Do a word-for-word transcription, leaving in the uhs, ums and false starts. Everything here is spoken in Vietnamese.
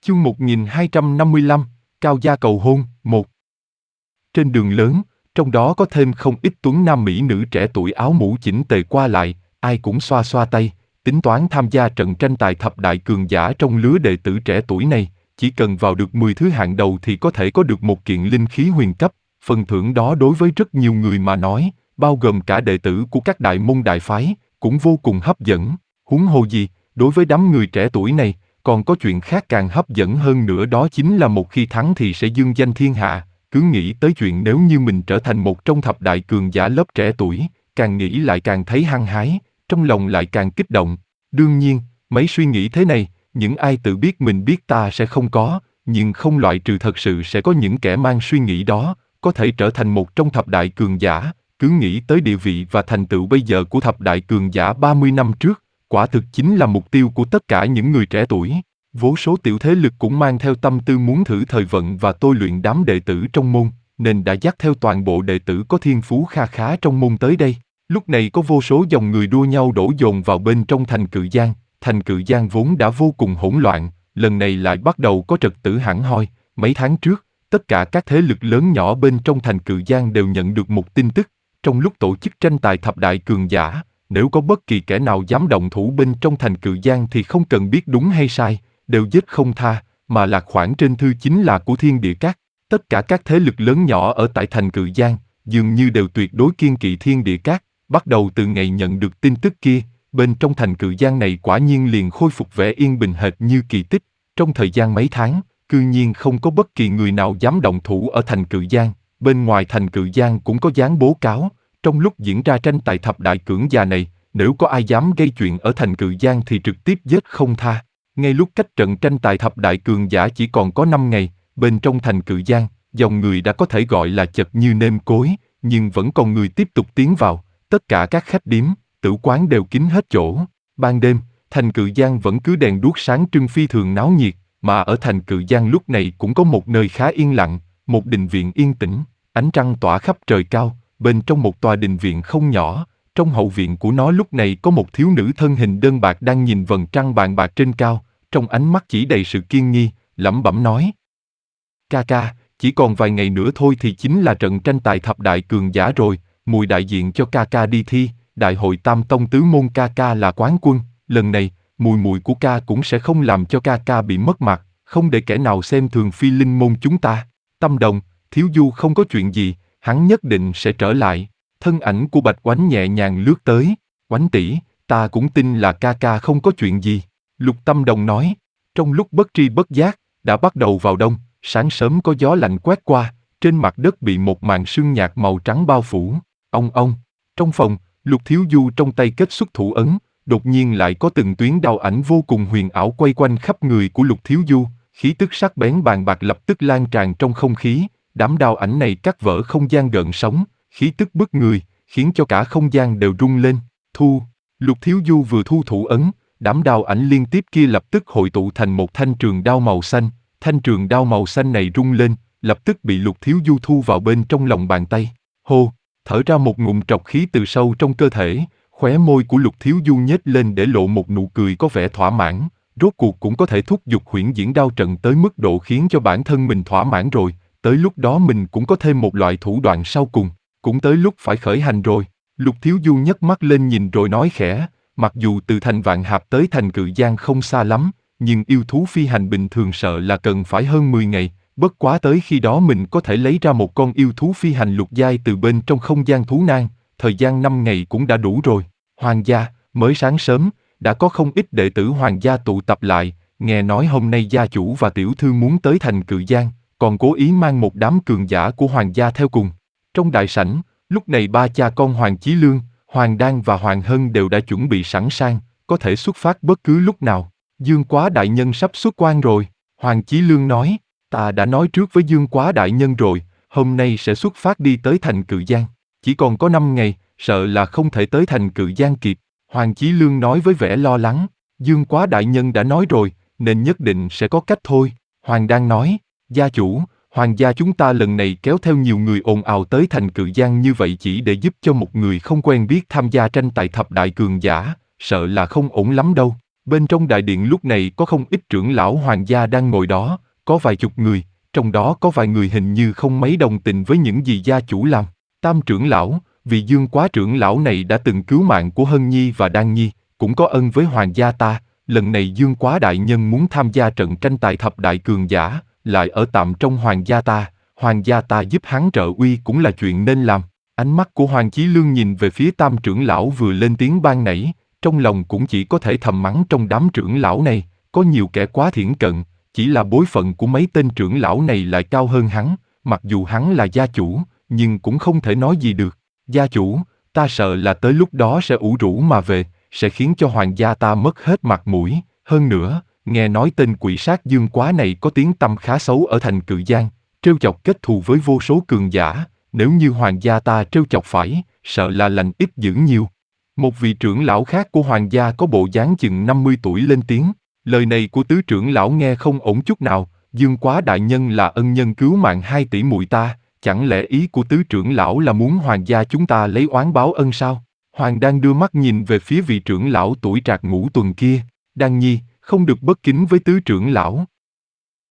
Chương một nghìn hai trăm năm mươi lăm, Cao gia cầu hôn, một. Trên đường lớn, trong đó có thêm không ít tuấn nam mỹ nữ trẻ tuổi áo mũ chỉnh tề qua lại, ai cũng xoa xoa tay, tính toán tham gia trận tranh tài thập đại cường giả trong lứa đệ tử trẻ tuổi này, chỉ cần vào được mười thứ hạng đầu thì có thể có được một kiện linh khí huyền cấp, phần thưởng đó đối với rất nhiều người mà nói, bao gồm cả đệ tử của các đại môn đại phái, cũng vô cùng hấp dẫn, huống hồ gì, đối với đám người trẻ tuổi này, còn có chuyện khác càng hấp dẫn hơn nữa, đó chính là một khi thắng thì sẽ dương danh thiên hạ. Cứ nghĩ tới chuyện nếu như mình trở thành một trong thập đại cường giả lớp trẻ tuổi, càng nghĩ lại càng thấy hăng hái, trong lòng lại càng kích động. Đương nhiên, mấy suy nghĩ thế này, những ai tự biết mình biết ta sẽ không có, nhưng không loại trừ thật sự sẽ có những kẻ mang suy nghĩ đó, có thể trở thành một trong thập đại cường giả. Cứ nghĩ tới địa vị và thành tựu bây giờ của thập đại cường giả ba mươi năm trước, quả thực chính là mục tiêu của tất cả những người trẻ tuổi. Vô số tiểu thế lực cũng mang theo tâm tư muốn thử thời vận và tôi luyện đám đệ tử trong môn, nên đã dắt theo toàn bộ đệ tử có thiên phú kha khá trong môn tới đây. Lúc này có vô số dòng người đua nhau đổ dồn vào bên trong thành Cự Giang. Thành Cự Giang vốn đã vô cùng hỗn loạn, lần này lại bắt đầu có trật tự hẳn hoi. Mấy tháng trước, tất cả các thế lực lớn nhỏ bên trong thành Cự Giang đều nhận được một tin tức. Trong lúc tổ chức tranh tài thập đại cường giả, nếu có bất kỳ kẻ nào dám động thủ bên trong thành Cự Giang thì không cần biết đúng hay sai, đều giết không tha, mà lạc khoản trên thư chính là của Thiên Địa Các. Tất cả các thế lực lớn nhỏ ở tại thành Cự Giang, dường như đều tuyệt đối kiêng kỵ Thiên Địa Các. Bắt đầu từ ngày nhận được tin tức kia, bên trong thành Cự Giang này quả nhiên liền khôi phục vẻ yên bình hệt như kỳ tích. Trong thời gian mấy tháng, cư nhiên không có bất kỳ người nào dám động thủ ở thành Cự Giang. Bên ngoài thành Cự Giang cũng có dán bố cáo, trong lúc diễn ra tranh tài thập đại cưỡng già này, nếu có ai dám gây chuyện ở thành Cự Giang thì trực tiếp giết không tha. Ngay lúc cách trận tranh tài thập đại cường giả chỉ còn có năm ngày, bên trong thành Cự Giang, dòng người đã có thể gọi là chật như nêm cối, nhưng vẫn còn người tiếp tục tiến vào, tất cả các khách điếm, tử quán đều kín hết chỗ. Ban đêm, thành Cự Giang vẫn cứ đèn đuốc sáng trưng phi thường náo nhiệt, mà ở thành Cự Giang lúc này cũng có một nơi khá yên lặng, một đình viện yên tĩnh, ánh trăng tỏa khắp trời cao, bên trong một tòa đình viện không nhỏ. Trong hậu viện của nó lúc này có một thiếu nữ thân hình đơn bạc đang nhìn vầng trăng bàn bạc trên cao, trong ánh mắt chỉ đầy sự kiên nghi, lẩm bẩm nói: Ca ca, chỉ còn vài ngày nữa thôi thì chính là trận tranh tài thập đại cường giả rồi, mùi đại diện cho ca ca đi thi, đại hội tam tông tứ môn ca ca là quán quân, lần này, mùi mùi của ca cũng sẽ không làm cho ca ca bị mất mặt, không để kẻ nào xem thường phi linh môn chúng ta. Tâm Đồng, Thiếu Du không có chuyện gì, hắn nhất định sẽ trở lại. Thân ảnh của Bạch Oánh nhẹ nhàng lướt tới. Oánh tỷ, ta cũng tin là ca ca không có chuyện gì. Lục Tâm Đồng nói. Trong lúc bất tri bất giác, đã bắt đầu vào đông, sáng sớm có gió lạnh quét qua, trên mặt đất bị một màn sương nhạt màu trắng bao phủ. Ong ong. Trong phòng, Lục Thiếu Du trong tay kết xuất thủ ấn, đột nhiên lại có từng tuyến đao ảnh vô cùng huyền ảo quay quanh khắp người của Lục Thiếu Du, khí tức sắc bén bàn bạc lập tức lan tràn trong không khí. Đám đao ảnh này cắt vỡ không gian gợn sóng, khí tức bức người, khiến cho cả không gian đều rung lên. Thu, Lục Thiếu Du vừa thu thủ ấn, đám đao ảnh liên tiếp kia lập tức hội tụ thành một thanh trường đao màu xanh. Thanh trường đao màu xanh này rung lên, lập tức bị Lục Thiếu Du thu vào bên trong lòng bàn tay. Hô, thở ra một ngụm trọc khí từ sâu trong cơ thể, khóe môi của Lục Thiếu Du nhếch lên để lộ một nụ cười có vẻ thỏa mãn. Rốt cuộc cũng có thể thúc giục huyễn diễn đao trận tới mức độ khiến cho bản thân mình thỏa mãn rồi. Tới lúc đó mình cũng có thêm một loại thủ đoạn sau cùng, cũng tới lúc phải khởi hành rồi. Lục Thiếu Du nhấc mắt lên nhìn rồi nói khẽ, mặc dù từ thành Vạn Hạp tới thành Cự Giang không xa lắm, nhưng yêu thú phi hành bình thường sợ là cần phải hơn mười ngày, bất quá tới khi đó mình có thể lấy ra một con yêu thú phi hành lục giai từ bên trong không gian thú nang, thời gian năm ngày cũng đã đủ rồi. Hoàng gia, mới sáng sớm, đã có không ít đệ tử Hoàng gia tụ tập lại, nghe nói hôm nay gia chủ và tiểu thư muốn tới thành Cự Giang, còn cố ý mang một đám cường giả của Hoàng gia theo cùng. Trong đại sảnh, lúc này ba cha con Hoàng Chí Lương, Hoàng Đan và Hoàng Hân đều đã chuẩn bị sẵn sàng, có thể xuất phát bất cứ lúc nào. Dương Quá đại nhân sắp xuất quan rồi, Hoàng Chí Lương nói, ta đã nói trước với Dương Quá đại nhân rồi, hôm nay sẽ xuất phát đi tới thành Cự Giang. Chỉ còn có năm ngày, sợ là không thể tới thành Cự Giang kịp. Hoàng Chí Lương nói với vẻ lo lắng, Dương Quá đại nhân đã nói rồi, nên nhất định sẽ có cách thôi. Hoàng Đan nói, gia chủ, Hoàng gia chúng ta lần này kéo theo nhiều người ồn ào tới thành Cự Giang như vậy chỉ để giúp cho một người không quen biết tham gia tranh tài thập đại cường giả, sợ là không ổn lắm đâu. Bên trong đại điện lúc này có không ít trưởng lão hoàng gia đang ngồi đó, có vài chục người, trong đó có vài người hình như không mấy đồng tình với những gì gia chủ làm. Tam trưởng lão, vị Dương Quá trưởng lão này đã từng cứu mạng của Hân Nhi và Đan Nhi, cũng có ân với hoàng gia ta, lần này Dương Quá đại nhân muốn tham gia trận tranh tài thập đại cường giả, lại ở tạm trong hoàng gia ta, hoàng gia ta giúp hắn trợ uy cũng là chuyện nên làm. Ánh mắt của Hoàng Chí Lương nhìn về phía tam trưởng lão vừa lên tiếng ban nãy, trong lòng cũng chỉ có thể thầm mắng trong đám trưởng lão này, có nhiều kẻ quá thiển cận, chỉ là bối phận của mấy tên trưởng lão này lại cao hơn hắn, mặc dù hắn là gia chủ, nhưng cũng không thể nói gì được. Gia chủ, ta sợ là tới lúc đó sẽ ủ rũ mà về, sẽ khiến cho hoàng gia ta mất hết mặt mũi. Hơn nữa, nghe nói tên quỷ sát Dương Quá này có tiếng tăm khá xấu ở thành Cự Giang, trêu chọc kết thù với vô số cường giả, nếu như hoàng gia ta trêu chọc phải, sợ là lành ít dữ nhiều. Một vị trưởng lão khác của hoàng gia có bộ dáng chừng năm mươi tuổi lên tiếng, lời này của tứ trưởng lão nghe không ổn chút nào, Dương Quá đại nhân là ân nhân cứu mạng hai tỷ muội ta, chẳng lẽ ý của tứ trưởng lão là muốn hoàng gia chúng ta lấy oán báo ân sao? Hoàng đang đưa mắt nhìn về phía vị trưởng lão tuổi trạc ngũ tuần kia, Đan Nhi, không được bất kính với tứ trưởng lão.